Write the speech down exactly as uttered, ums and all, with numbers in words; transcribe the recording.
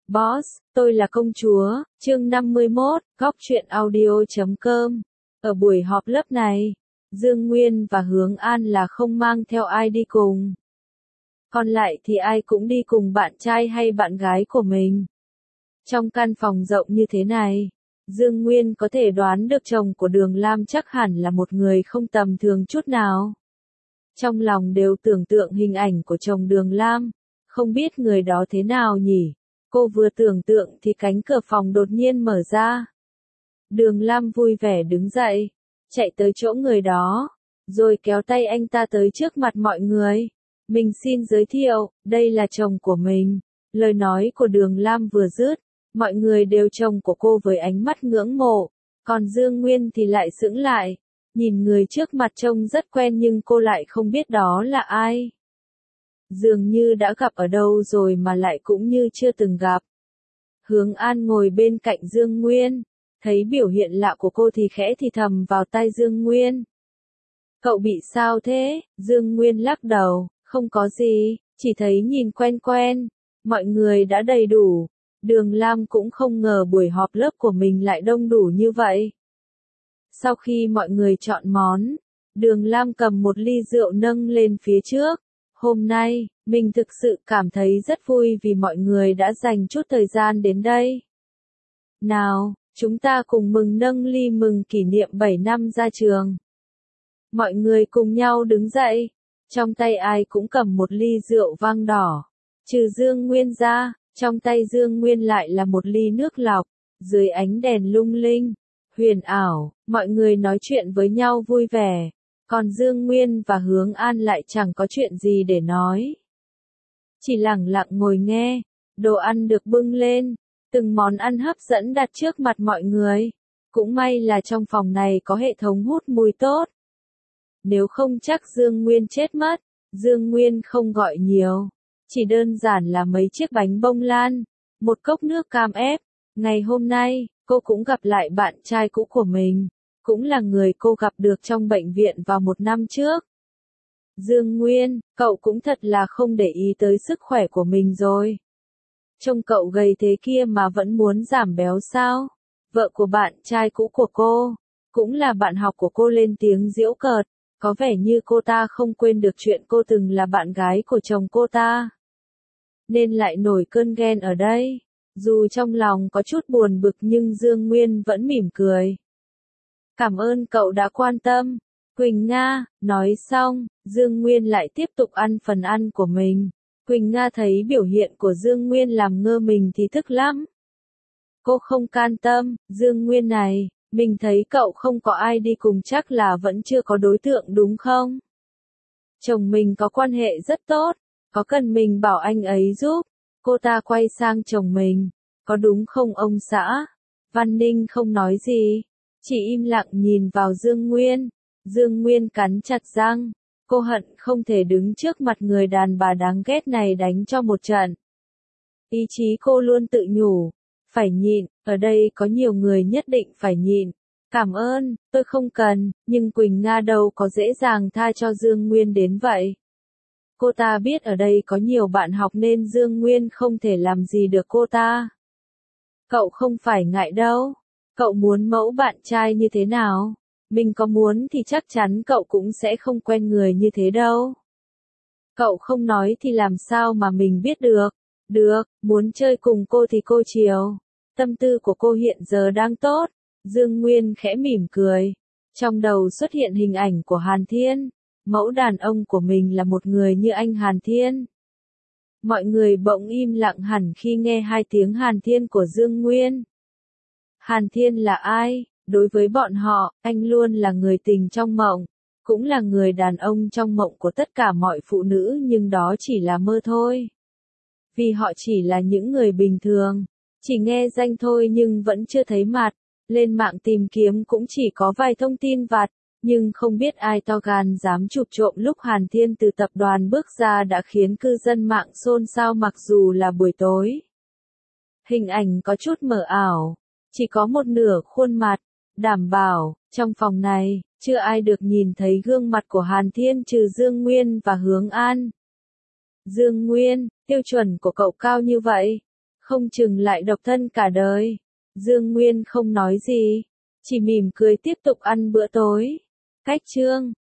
Boss, tôi là công chúa, chương năm mươi mốt, góc truyện audio chấm com. Ở buổi họp lớp này, Dương Nguyên và Hướng An là không mang theo ai đi cùng. Còn lại thì ai cũng đi cùng bạn trai hay bạn gái của mình. Trong căn phòng rộng như thế này, Dương Nguyên có thể đoán được chồng của Đường Lam chắc hẳn là một người không tầm thường chút nào. Trong lòng đều tưởng tượng hình ảnh của chồng Đường Lam, không biết người đó thế nào nhỉ? Cô vừa tưởng tượng thì cánh cửa phòng đột nhiên mở ra. Đường Lam vui vẻ đứng dậy, chạy tới chỗ người đó, rồi kéo tay anh ta tới trước mặt mọi người. Mình xin giới thiệu, đây là chồng của mình. Lời nói của Đường Lam vừa dứt, mọi người đều trông của cô với ánh mắt ngưỡng mộ, còn Dương Nguyên thì lại sững lại, nhìn người trước mặt trông rất quen nhưng cô lại không biết đó là ai. Dường như đã gặp ở đâu rồi mà lại cũng như chưa từng gặp. Hướng An ngồi bên cạnh Dương Nguyên, thấy biểu hiện lạ của cô thì khẽ thì thầm vào tai Dương Nguyên. Cậu bị sao thế? Dương Nguyên lắc đầu, không có gì, chỉ thấy nhìn quen quen, mọi người đã đầy đủ. Đường Lam cũng không ngờ buổi họp lớp của mình lại đông đủ như vậy. Sau khi mọi người chọn món, Đường Lam cầm một ly rượu nâng lên phía trước. Hôm nay, mình thực sự cảm thấy rất vui vì mọi người đã dành chút thời gian đến đây. Nào, chúng ta cùng mừng nâng ly mừng kỷ niệm bảy năm ra trường. Mọi người cùng nhau đứng dậy, trong tay ai cũng cầm một ly rượu vang đỏ. Trừ Dương Nguyên ra, trong tay Dương Nguyên lại là một ly nước lọc, dưới ánh đèn lung linh, huyền ảo, mọi người nói chuyện với nhau vui vẻ. Còn Dương Nguyên và Hướng An lại chẳng có chuyện gì để nói. Chỉ lặng lặng ngồi nghe, đồ ăn được bưng lên, từng món ăn hấp dẫn đặt trước mặt mọi người. Cũng may là trong phòng này có hệ thống hút mùi tốt. Nếu không chắc Dương Nguyên chết mất. Dương Nguyên không gọi nhiều, chỉ đơn giản là mấy chiếc bánh bông lan, một cốc nước cam ép. Ngày hôm nay, cô cũng gặp lại bạn trai cũ của mình. Cũng là người cô gặp được trong bệnh viện vào một năm trước. Dương Nguyên, cậu cũng thật là không để ý tới sức khỏe của mình rồi. Trông cậu gầy thế kia mà vẫn muốn giảm béo sao? Vợ của bạn trai cũ của cô, cũng là bạn học của cô lên tiếng giễu cợt, có vẻ như cô ta không quên được chuyện cô từng là bạn gái của chồng cô ta. Nên lại nổi cơn ghen ở đây. Dù trong lòng có chút buồn bực nhưng Dương Nguyên vẫn mỉm cười. Cảm ơn cậu đã quan tâm, Quỳnh Nga. Nói xong, Dương Nguyên lại tiếp tục ăn phần ăn của mình. Quỳnh Nga thấy biểu hiện của Dương Nguyên làm ngơ mình thì tức lắm. Cô không can tâm, Dương Nguyên này, mình thấy cậu không có ai đi cùng chắc là vẫn chưa có đối tượng đúng không? Chồng mình có quan hệ rất tốt, có cần mình bảo anh ấy giúp? Cô ta quay sang chồng mình, có đúng không ông xã? Văn Ninh không nói gì. Chỉ im lặng nhìn vào Dương Nguyên. Dương Nguyên cắn chặt răng. Cô hận không thể đứng trước mặt người đàn bà đáng ghét này đánh cho một trận. Ý chí cô luôn tự nhủ. Phải nhịn, ở đây có nhiều người nhất định phải nhịn. Cảm ơn, tôi không cần, nhưng Quỳnh Nga đâu có dễ dàng tha cho Dương Nguyên đến vậy. Cô ta biết ở đây có nhiều bạn học nên Dương Nguyên không thể làm gì được cô ta. Cậu không phải ngại đâu. Cậu muốn mẫu bạn trai như thế nào? Mình có muốn thì chắc chắn cậu cũng sẽ không quen người như thế đâu. Cậu không nói thì làm sao mà mình biết được? Được, muốn chơi cùng cô thì cô chiều. Tâm tư của cô hiện giờ đang tốt. Dương Nguyên khẽ mỉm cười. Trong đầu xuất hiện hình ảnh của Hàn Thiên. Mẫu đàn ông của mình là một người như anh Hàn Thiên. Mọi người bỗng im lặng hẳn khi nghe hai tiếng Hàn Thiên của Dương Nguyên. Hàn Thiên là ai? Đối với bọn họ, anh luôn là người tình trong mộng, cũng là người đàn ông trong mộng của tất cả mọi phụ nữ nhưng đó chỉ là mơ thôi. Vì họ chỉ là những người bình thường, chỉ nghe danh thôi nhưng vẫn chưa thấy mặt, lên mạng tìm kiếm cũng chỉ có vài thông tin vặt, nhưng không biết ai to gan dám chụp trộm lúc Hàn Thiên từ tập đoàn bước ra đã khiến cư dân mạng xôn xao mặc dù là buổi tối. Hình ảnh có chút mờ ảo. Chỉ có một nửa khuôn mặt, đảm bảo, trong phòng này, chưa ai được nhìn thấy gương mặt của Hàn Thiên trừ Dương Nguyên và Hướng An. Dương Nguyên, tiêu chuẩn của cậu cao như vậy. không chừng lại độc thân cả đời. Dương Nguyên không nói gì, chỉ mỉm cười tiếp tục ăn bữa tối. Cách chương